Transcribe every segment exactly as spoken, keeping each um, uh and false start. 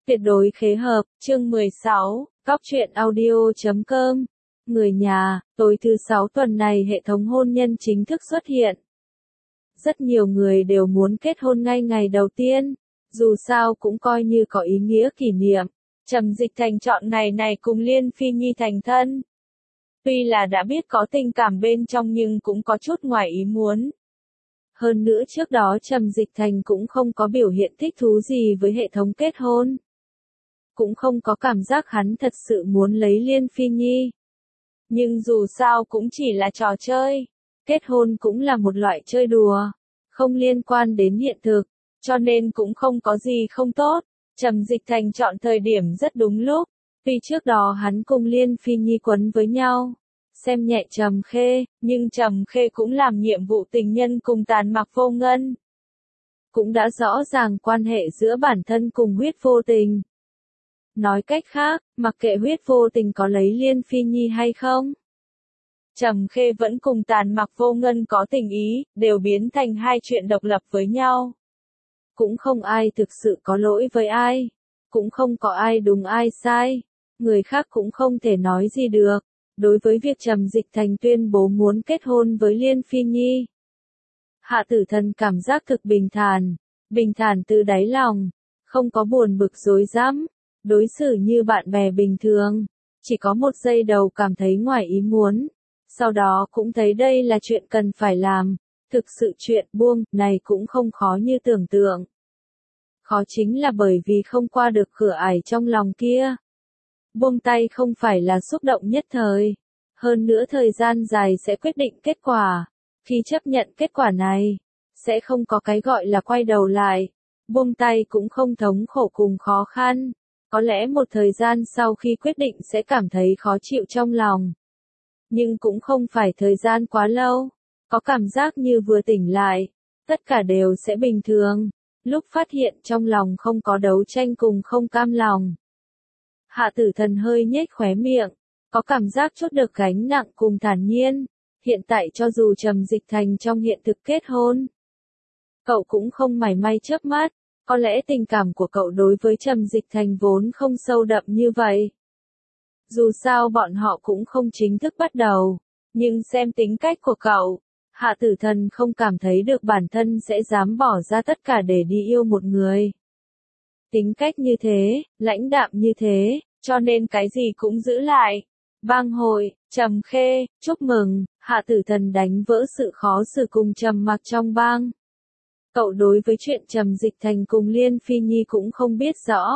Tuyệt đối khế hợp, chương mười sáu, góc truyện audio chấm com. Người nhà, tối thứ sáu tuần này hệ thống hôn nhân chính thức xuất hiện. Rất nhiều người đều muốn kết hôn ngay ngày đầu tiên, dù sao cũng coi như có ý nghĩa kỷ niệm. Trầm Dịch Thành chọn ngày này cùng Liên Phi Nhi thành thân. Tuy là đã biết có tình cảm bên trong nhưng cũng có chút ngoài ý muốn. Hơn nữa trước đó Trầm Dịch Thành cũng không có biểu hiện thích thú gì với hệ thống kết hôn. Cũng không có cảm giác hắn thật sự muốn lấy Liên Phi Nhi. Nhưng dù sao cũng chỉ là trò chơi. Kết hôn cũng là một loại chơi đùa. Không liên quan đến hiện thực. Cho nên cũng không có gì không tốt. Trầm Dịch Thành chọn thời điểm rất đúng lúc. Vì trước đó hắn cùng Liên Phi Nhi quấn với nhau. Xem nhẹ Trầm Khê, nhưng Trầm Khê cũng làm nhiệm vụ tình nhân cùng Tàn Mặc Vô Ngân. Cũng đã rõ ràng quan hệ giữa bản thân cùng Huyết Vô Tình. Nói cách khác, mặc kệ Huyết Vô Tình có lấy Liên Phi Nhi hay không. Trầm Khê vẫn cùng Tàn Mặc Vô Ngân có tình ý, đều biến thành hai chuyện độc lập với nhau. Cũng không ai thực sự có lỗi với ai. Cũng không có ai đúng ai sai. Người khác cũng không thể nói gì được. Đối với việc Trầm Dịch Thành tuyên bố muốn kết hôn với Liên Phi Nhi. Hạ Tử Thần cảm giác thực bình thản. Bình thản từ đáy lòng. Không có buồn bực rối rắm. Đối xử như bạn bè bình thường. Chỉ có một giây đầu cảm thấy ngoài ý muốn. Sau đó cũng thấy đây là chuyện cần phải làm. Thực sự chuyện buông này cũng không khó như tưởng tượng. Khó chính là bởi vì không qua được cửa ải trong lòng kia. Buông tay không phải là xúc động nhất thời. Hơn nữa thời gian dài sẽ quyết định kết quả. Khi chấp nhận kết quả này, sẽ không có cái gọi là quay đầu lại. Buông tay cũng không thống khổ cùng khó khăn. Có lẽ một thời gian sau khi quyết định sẽ cảm thấy khó chịu trong lòng. Nhưng cũng không phải thời gian quá lâu. Có cảm giác như vừa tỉnh lại. Tất cả đều sẽ bình thường. Lúc phát hiện trong lòng không có đấu tranh cùng không cam lòng. Hạ Tử Thần hơi nhếch khóe miệng. Có cảm giác chút được gánh nặng cùng thản nhiên. Hiện tại cho dù Trầm Dịch Thành trong hiện thực kết hôn. Cậu cũng không mảy may chớp mắt. Có lẽ tình cảm của cậu đối với Trầm Dịch Thành vốn không sâu đậm như vậy. Dù sao bọn họ cũng không chính thức bắt đầu. Nhưng xem tính cách của cậu, Hạ Tử Thần không cảm thấy được bản thân sẽ dám bỏ ra tất cả để đi yêu một người. Tính cách như thế, lãnh đạm như thế, cho nên cái gì cũng giữ lại. Bang hội, Trầm Khê, chúc mừng, Hạ Tử Thần đánh vỡ sự khó xử cùng Trầm Mặc trong bang. Cậu đối với chuyện Trầm Dịch Thành cùng Liên Phi Nhi cũng không biết rõ.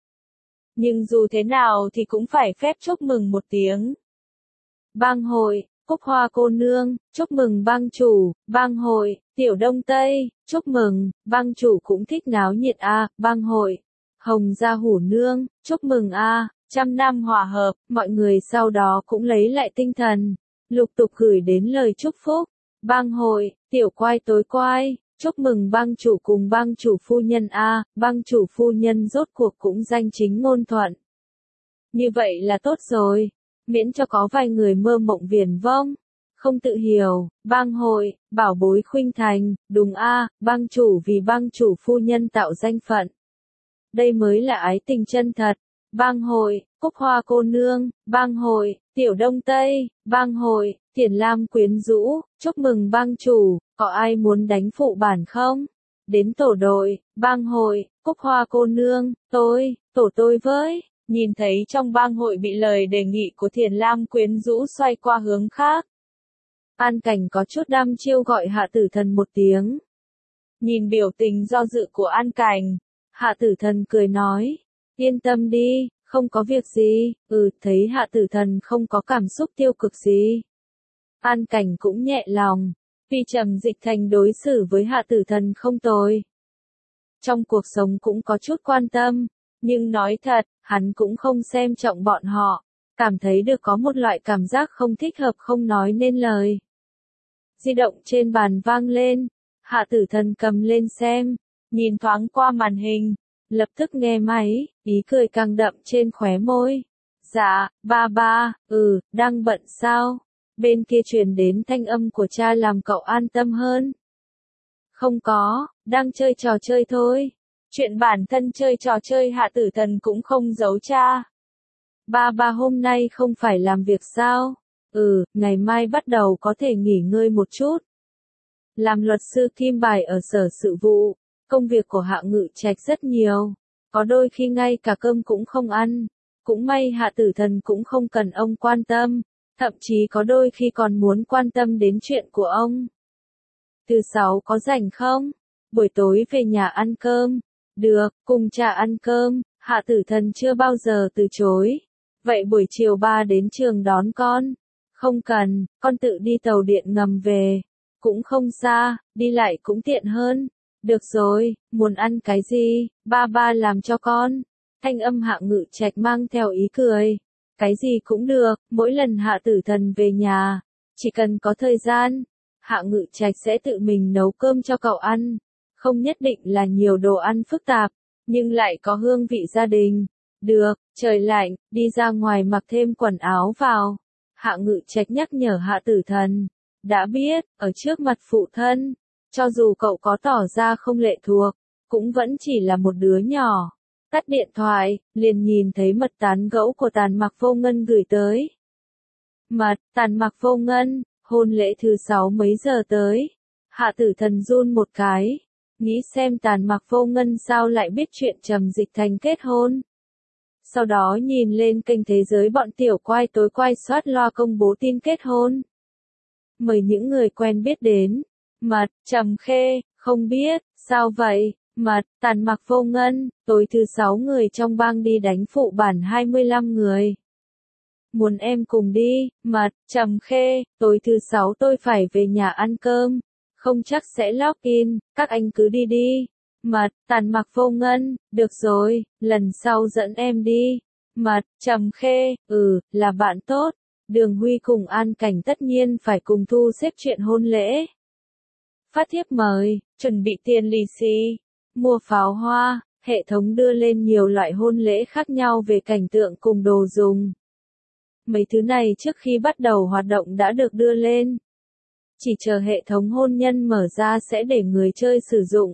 Nhưng dù thế nào thì cũng phải phép chúc mừng một tiếng. Bang hội, Cúc Hoa cô nương, chúc mừng bang chủ. Bang hội, Tiểu Đông Tây, chúc mừng, bang chủ cũng thích náo nhiệt a. À. Bang hội, Hồng Gia Hủ nương, chúc mừng a. À. Trăm năm hòa hợp. Mọi người sau đó cũng lấy lại tinh thần, lục tục gửi đến lời chúc phúc. Bang hội, Tiểu Quai Tối Quai, chúc mừng bang chủ cùng bang chủ phu nhân a. À. Bang chủ phu nhân rốt cuộc cũng danh chính ngôn thuận. Như vậy là tốt rồi. Miễn cho có vài người mơ mộng viển vông, không tự hiểu. Bang hội, Bảo Bối Khuynh Thành, đúng a. À, bang chủ vì bang chủ phu nhân tạo danh phận. Đây mới là ái tình chân thật. Bang hội, Cúc Hoa cô nương. Bang hội, Tiểu Đông Tây. Bang hội, Thiền Lam quyến rũ, chúc mừng bang chủ. Có ai muốn đánh phụ bản không? Đến tổ đội. Bang hội, Cúc Hoa cô nương. Tôi, tổ tôi với. Nhìn thấy trong bang hội bị lời đề nghị của Thiền Lam quyến rũ xoay qua hướng khác. An Cảnh có chút đăm chiêu gọi Hạ Tử Thần một tiếng. Nhìn biểu tình do dự của An Cảnh, Hạ Tử Thần cười nói, yên tâm đi, không có việc gì. Ừ, thấy Hạ Tử Thần không có cảm xúc tiêu cực gì. An Cảnh cũng nhẹ lòng, vì Trầm Dịch Thành đối xử với Hạ Tử Thần không tồi. Trong cuộc sống cũng có chút quan tâm. Nhưng nói thật, hắn cũng không xem trọng bọn họ. Cảm thấy được có một loại cảm giác không thích hợp không nói nên lời. Di động trên bàn vang lên. Hạ Tử Thần cầm lên xem. Nhìn thoáng qua màn hình. Lập tức nghe máy, ý cười càng đậm trên khóe môi. Dạ, ba ba, ừ, đang bận sao? Bên kia truyền đến thanh âm của cha làm cậu an tâm hơn. Không có, đang chơi trò chơi thôi. Chuyện bản thân chơi trò chơi Hạ Tử Thần cũng không giấu cha. Ba ba hôm nay không phải làm việc sao? Ừ, ngày mai bắt đầu có thể nghỉ ngơi một chút. Làm luật sư kim bài ở sở sự vụ, công việc của Hạ Ngự Trạch rất nhiều. Có đôi khi ngay cả cơm cũng không ăn. Cũng may Hạ Tử Thần cũng không cần ông quan tâm. Thậm chí có đôi khi còn muốn quan tâm đến chuyện của ông. Thứ sáu có rảnh không? Buổi tối về nhà ăn cơm. Được, cùng cha ăn cơm. Hạ Tử Thần chưa bao giờ từ chối. Vậy buổi chiều ba đến trường đón con. Không cần, con tự đi tàu điện ngầm về. Cũng không xa, đi lại cũng tiện hơn. Được rồi, muốn ăn cái gì, ba ba làm cho con. Thanh âm Hạ Ngự Trạch mang theo ý cười. Cái gì cũng được, mỗi lần Hạ Tử Thần về nhà, chỉ cần có thời gian, Hạ Ngự Trạch sẽ tự mình nấu cơm cho cậu ăn. Không nhất định là nhiều đồ ăn phức tạp, nhưng lại có hương vị gia đình. Được, trời lạnh, đi ra ngoài mặc thêm quần áo vào. Hạ Ngự Trạch nhắc nhở Hạ Tử Thần. Đã biết, ở trước mặt phụ thân, cho dù cậu có tỏ ra không lệ thuộc, cũng vẫn chỉ là một đứa nhỏ. Tắt điện thoại, liền nhìn thấy mật tán gẫu của Tàn Mặc Vô Ngân gửi tới. Mật, Tàn Mặc Vô Ngân, hôn lễ thứ sáu mấy giờ tới? Hạ Tử Thần run một cái, nghĩ xem Tàn Mặc Vô Ngân sao lại biết chuyện Trầm Dịch Thành kết hôn. Sau đó nhìn lên kênh Thế Giới bọn tiểu quai tối quay soát loa công bố tin kết hôn. Mời những người quen biết đến. Mật, Trầm Khê, không biết, sao vậy? Mật, Tàn Mặc Vô Ngân, tối thứ sáu người trong bang đi đánh phụ bản hai mươi lăm người. Muốn em cùng đi? Mật, Trầm Khê, tối thứ sáu tôi phải về nhà ăn cơm. Không chắc sẽ log in, các anh cứ đi đi. Mật, Tàn Mặc Vô Ngân, được rồi, lần sau dẫn em đi. Mật, Trầm Khê, ừ, là bạn tốt. Đường Huy cùng An Cảnh tất nhiên phải cùng thu xếp chuyện hôn lễ. Phát thiếp mời, chuẩn bị tiền lì xì, mua pháo hoa, hệ thống đưa lên nhiều loại hôn lễ khác nhau về cảnh tượng cùng đồ dùng. Mấy thứ này trước khi bắt đầu hoạt động đã được đưa lên. Chỉ chờ hệ thống hôn nhân mở ra sẽ để người chơi sử dụng.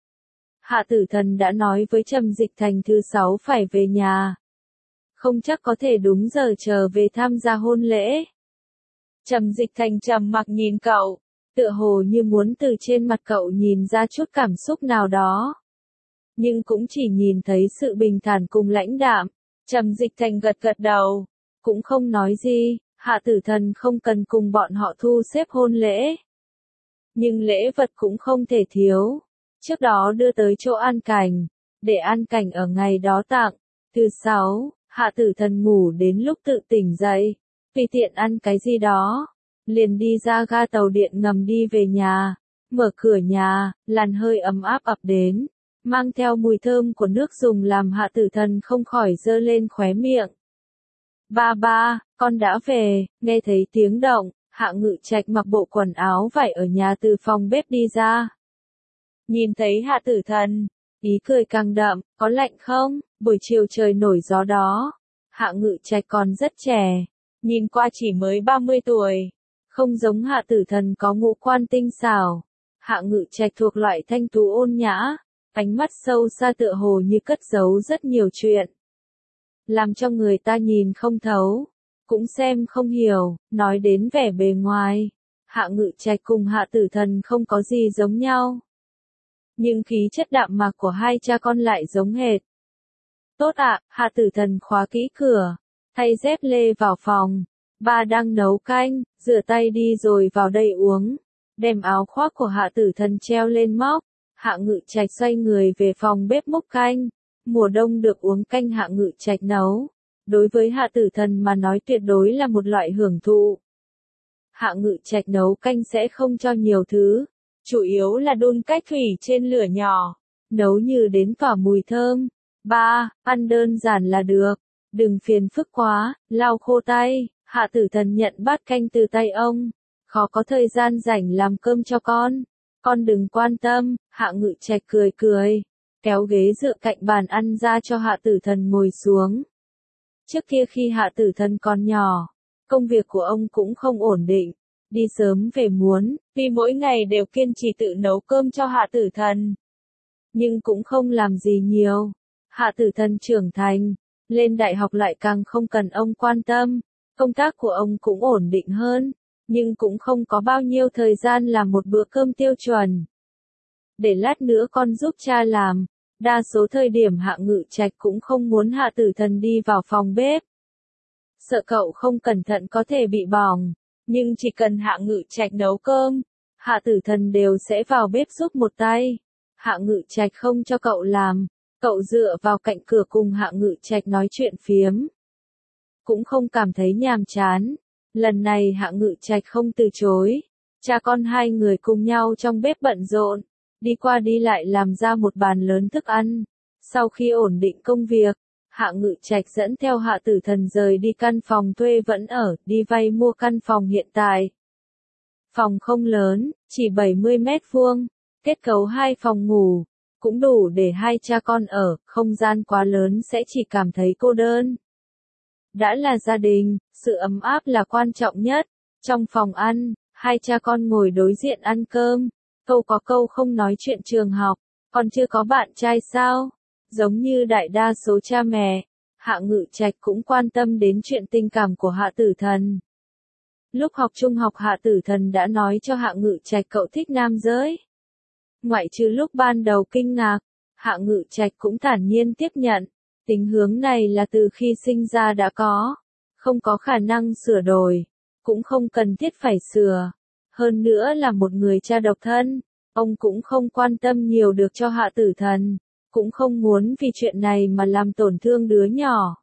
Hạ Tử Thần đã nói với Trầm Dịch Thành thứ sáu phải về nhà. Không chắc có thể đúng giờ trở về tham gia hôn lễ. Trầm Dịch Thành trầm mặc nhìn cậu, tựa hồ như muốn từ trên mặt cậu nhìn ra chút cảm xúc nào đó. Nhưng cũng chỉ nhìn thấy sự bình thản cùng lãnh đạm. Trầm Dịch Thành gật gật đầu, cũng không nói gì. Hạ Tử Thần không cần cùng bọn họ thu xếp hôn lễ. Nhưng lễ vật cũng không thể thiếu. Trước đó đưa tới chỗ An Cảnh, để An Cảnh ở ngày đó tặng. Thứ sáu, Hạ Tử Thần ngủ đến lúc tự tỉnh dậy, vì tiện ăn cái gì đó, liền đi ra ga tàu điện ngầm đi về nhà. Mở cửa nhà, làn hơi ấm áp ập đến, mang theo mùi thơm của nước dùng làm Hạ Tử Thần không khỏi giơ lên khóe miệng. Ba ba, con đã về. Nghe thấy tiếng động, Hạ Ngự Trạch mặc bộ quần áo vải ở nhà từ phòng bếp đi ra. Nhìn thấy Hạ Tử Thần, ý cười càng đậm, có lạnh không? Buổi chiều trời nổi gió đó. Hạ Ngự Trạch còn rất trẻ, nhìn qua chỉ mới ba mươi tuổi. Không giống Hạ Tử Thần có ngũ quan tinh xảo. Hạ Ngự Trạch thuộc loại thanh tú ôn nhã, ánh mắt sâu xa tựa hồ như cất giấu rất nhiều chuyện. Làm cho người ta nhìn không thấu, cũng xem không hiểu. Nói đến vẻ bề ngoài, Hạ Ngự Trạch cùng Hạ Tử Thần không có gì giống nhau. Nhưng khí chất đạm mạc của hai cha con lại giống hệt. Tốt ạ, Hạ Tử Thần khóa kỹ cửa, thay dép lê vào phòng. Ba đang nấu canh, rửa tay đi rồi vào đây uống. Đem áo khoác của Hạ Tử Thần treo lên móc. Hạ Ngự Trạch xoay người về phòng bếp múc canh. Mùa đông được uống canh Hạ Ngự Trạch nấu, đối với Hạ Tử Thần mà nói tuyệt đối là một loại hưởng thụ. Hạ Ngự Trạch nấu canh sẽ không cho nhiều thứ, chủ yếu là đun cách thủy trên lửa nhỏ, nấu như đến tỏa mùi thơm. Ba, ăn đơn giản là được, đừng phiền phức quá, lau khô tay. Hạ Tử Thần nhận bát canh từ tay ông, khó có thời gian rảnh làm cơm cho con. Con đừng quan tâm. Hạ Ngự Trạch cười cười, kéo ghế dựa cạnh bàn ăn ra cho Hạ Tử Thần ngồi xuống. Trước kia khi Hạ Tử Thần còn nhỏ, công việc của ông cũng không ổn định, đi sớm về muộn, vì mỗi ngày đều kiên trì tự nấu cơm cho Hạ Tử Thần. nhưng cũng không làm gì nhiều. Hạ Tử Thần trưởng thành, lên đại học lại càng không cần ông quan tâm, công tác của ông cũng ổn định hơn, nhưng cũng không có bao nhiêu thời gian làm một bữa cơm tiêu chuẩn. Để lát nữa con giúp cha làm, đa số thời điểm Hạ Ngự Trạch cũng không muốn Hạ Tử Thần đi vào phòng bếp. Sợ cậu không cẩn thận có thể bị bỏng, nhưng chỉ cần Hạ Ngự Trạch nấu cơm, Hạ Tử Thần đều sẽ vào bếp giúp một tay. Hạ Ngự Trạch không cho cậu làm, cậu dựa vào cạnh cửa cùng Hạ Ngự Trạch nói chuyện phiếm. Cũng không cảm thấy nhàm chán. Lần này Hạ Ngự Trạch không từ chối. Cha con hai người cùng nhau trong bếp bận rộn, đi qua đi lại làm ra một bàn lớn thức ăn. Sau khi ổn định công việc, Hạ Ngự Trạch dẫn theo Hạ Tử Thần rời đi căn phòng thuê vẫn ở, đi vay mua căn phòng hiện tại. Phòng không lớn, chỉ bảy mươi mét vuông, kết cấu hai phòng ngủ, cũng đủ để hai cha con ở, không gian quá lớn sẽ chỉ cảm thấy cô đơn. Đã là gia đình, sự ấm áp là quan trọng nhất. Trong phòng ăn, hai cha con ngồi đối diện ăn cơm, câu có câu không nói chuyện trường học, còn chưa có bạn trai sao? Giống như đại đa số cha mẹ, Hạ Ngự Trạch cũng quan tâm đến chuyện tình cảm của Hạ Tử Thần. Lúc học trung học Hạ Tử Thần đã nói cho Hạ Ngự Trạch cậu thích nam giới. Ngoại trừ lúc ban đầu kinh ngạc, Hạ Ngự Trạch cũng thản nhiên tiếp nhận. Tính hướng này là từ khi sinh ra đã có, không có khả năng sửa đổi, cũng không cần thiết phải sửa. Hơn nữa là một người cha độc thân, ông cũng không quan tâm nhiều được cho Hạ Tử Thần, cũng không muốn vì chuyện này mà làm tổn thương đứa nhỏ.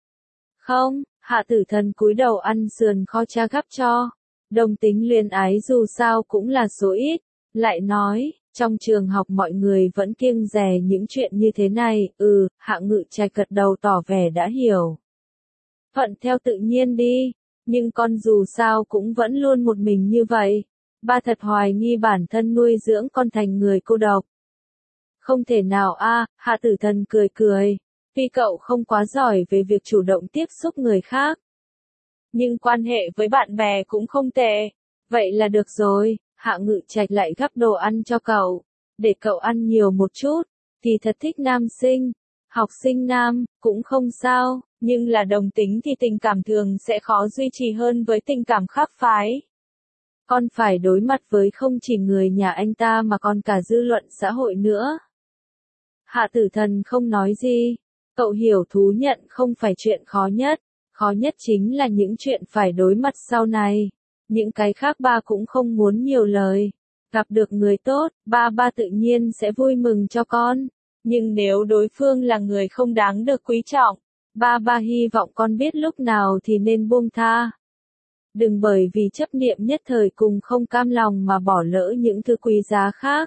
Không, Hạ Tử Thần cúi đầu ăn sườn kho cha gắp cho. Đồng tính luyến ái dù sao cũng là số ít, lại nói, trong trường học mọi người vẫn kiêng dè những chuyện như thế này, ừ, Hạ Ngự Trạch gật đầu tỏ vẻ đã hiểu. Thuận theo tự nhiên đi, nhưng con dù sao cũng vẫn luôn một mình như vậy. Ba thật hoài nghi bản thân nuôi dưỡng con thành người cô độc. Không thể nào a, Hạ Tử Thần cười cười, tuy cậu không quá giỏi về việc chủ động tiếp xúc người khác. Nhưng quan hệ với bạn bè cũng không tệ, vậy là được rồi. Hạ Ngự Trạch lại gắp đồ ăn cho cậu, để cậu ăn nhiều một chút, thì thật thích nam sinh, học sinh nam, cũng không sao, nhưng là đồng tính thì tình cảm thường sẽ khó duy trì hơn với tình cảm khác phái. Con phải đối mặt với không chỉ người nhà anh ta mà còn cả dư luận xã hội nữa. Hạ Tử Thần không nói gì, cậu hiểu thú nhận không phải chuyện khó nhất, khó nhất chính là những chuyện phải đối mặt sau này. Những cái khác ba cũng không muốn nhiều lời. Gặp được người tốt, ba ba tự nhiên sẽ vui mừng cho con. Nhưng nếu đối phương là người không đáng được quý trọng, ba ba hy vọng con biết lúc nào thì nên buông tha. Đừng bởi vì chấp niệm nhất thời cùng không cam lòng mà bỏ lỡ những thứ quý giá khác.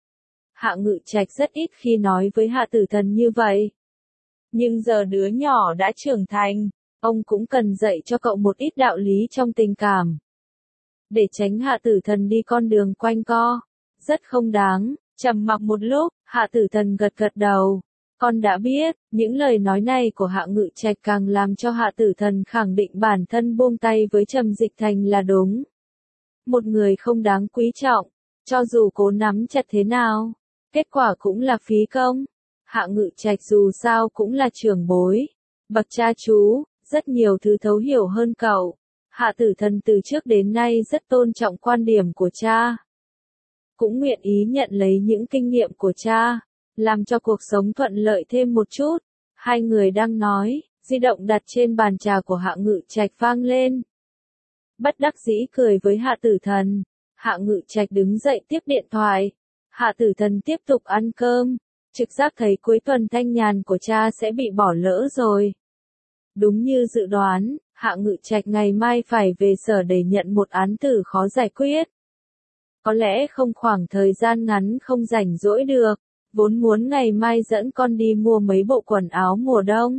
Hạ Ngự Trạch rất ít khi nói với Hạ Tử Thần như vậy. Nhưng giờ đứa nhỏ đã trưởng thành, ông cũng cần dạy cho cậu một ít đạo lý trong tình cảm. Để tránh Hạ Tử Thần đi con đường quanh co. Rất không đáng. Trầm mặc một lúc, Hạ Tử Thần gật gật đầu. Con đã biết, những lời nói này của Hạ Ngự Trạch càng làm cho Hạ Tử Thần khẳng định bản thân buông tay với Trầm Dịch Thành là đúng. Một người không đáng quý trọng, cho dù cố nắm chặt thế nào, kết quả cũng là phí công. Hạ Ngự Trạch dù sao cũng là trưởng bối, bậc cha chú, rất nhiều thứ thấu hiểu hơn cậu. Hạ Tử Thần từ trước đến nay rất tôn trọng quan điểm của cha. Cũng nguyện ý nhận lấy những kinh nghiệm của cha, làm cho cuộc sống thuận lợi thêm một chút. Hai người đang nói, di động đặt trên bàn trà của Hạ Ngự Trạch vang lên. Bất đắc dĩ cười với Hạ Tử Thần, Hạ Ngự Trạch đứng dậy tiếp điện thoại. Hạ Tử Thần tiếp tục ăn cơm, trực giác thấy cuối tuần thanh nhàn của cha sẽ bị bỏ lỡ rồi. Đúng như dự đoán, Hạ Ngự Trạch ngày mai phải về sở để nhận một án tử khó giải quyết. Có lẽ không khoảng thời gian ngắn không rảnh rỗi được, vốn muốn ngày mai dẫn con đi mua mấy bộ quần áo mùa đông.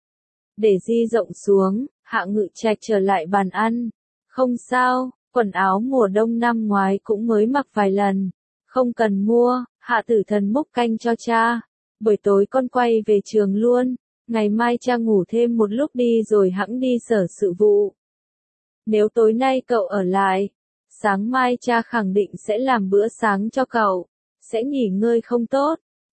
Để di rộng xuống, Hạ Ngự Trạch trở lại bàn ăn. Không sao, quần áo mùa đông năm ngoái cũng mới mặc vài lần. Không cần mua, Hạ Tử Thần múc canh cho cha. Buổi tối con quay về trường luôn. Ngày mai cha ngủ thêm một lúc đi rồi hẵng đi sở sự vụ. Nếu tối nay cậu ở lại, sáng mai cha khẳng định sẽ làm bữa sáng cho cậu. Sẽ nghỉ ngơi không tốt.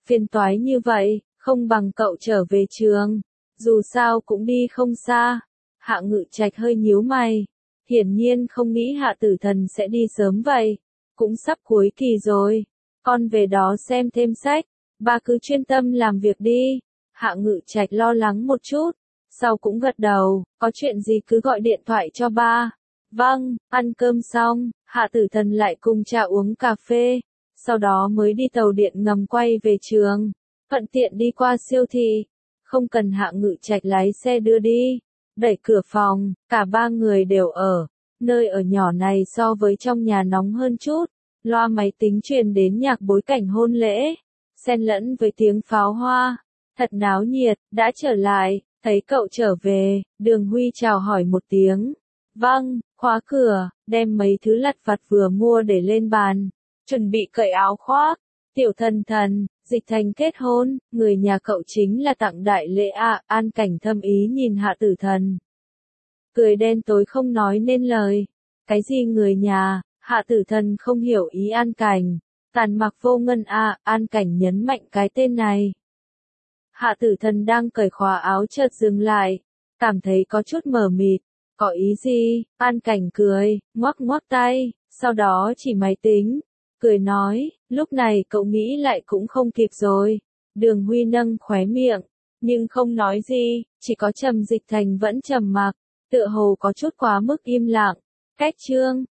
phiền toái như vậy, không bằng cậu trở về trường. Dù sao cũng đi không xa. Hạ Ngự Trạch hơi nhíu mày. Hiển nhiên không nghĩ Hạ Tử Thần sẽ đi sớm vậy. Cũng sắp cuối kỳ rồi. Con về đó xem thêm sách. Ba cứ chuyên tâm làm việc đi. Hạ Ngự Trạch lo lắng một chút. Sau cũng gật đầu. Có chuyện gì cứ gọi điện thoại cho ba. Vâng, ăn cơm xong, Hạ Tử Thần lại cùng cha uống cà phê. Sau đó mới đi tàu điện ngầm quay về trường. Thuận tiện đi qua siêu thị. Không cần Hạ Ngự Trạch lái xe đưa đi. Đẩy cửa phòng, cả ba người đều ở. Nơi ở nhỏ này so với trong nhà nóng hơn chút. Loa máy tính truyền đến nhạc bối cảnh hôn lễ. Xen lẫn với tiếng pháo hoa. Thật náo nhiệt, đã trở lại, thấy cậu trở về, Đường Huy chào hỏi một tiếng. Vâng, khóa cửa, đem mấy thứ lặt vặt vừa mua để lên bàn. Chuẩn bị cởi áo khoác. Tiểu Thần Thần, Dịch Thành kết hôn, người nhà cậu chính là tặng đại lễ à, An Cảnh thâm ý nhìn Hạ Tử Thần. Cười đen tối không nói nên lời. Cái gì người nhà, Hạ Tử Thần không hiểu ý An Cảnh. Tàn mặc vô ngân à, An Cảnh nhấn mạnh cái tên này. Hạ Tử Thần đang cởi khóa áo chợt dừng lại, cảm thấy có chút mờ mịt. Có ý gì? An Cảnh cười, ngoắc ngoắc tay, sau đó chỉ máy tính. Cười nói, lúc này cậu nghĩ lại cũng không kịp rồi. Đường Huy nâng khóe miệng, nhưng không nói gì, chỉ có Trầm Dịch Thành vẫn trầm mặc, tựa hồ có chút quá mức im lặng. Cách chương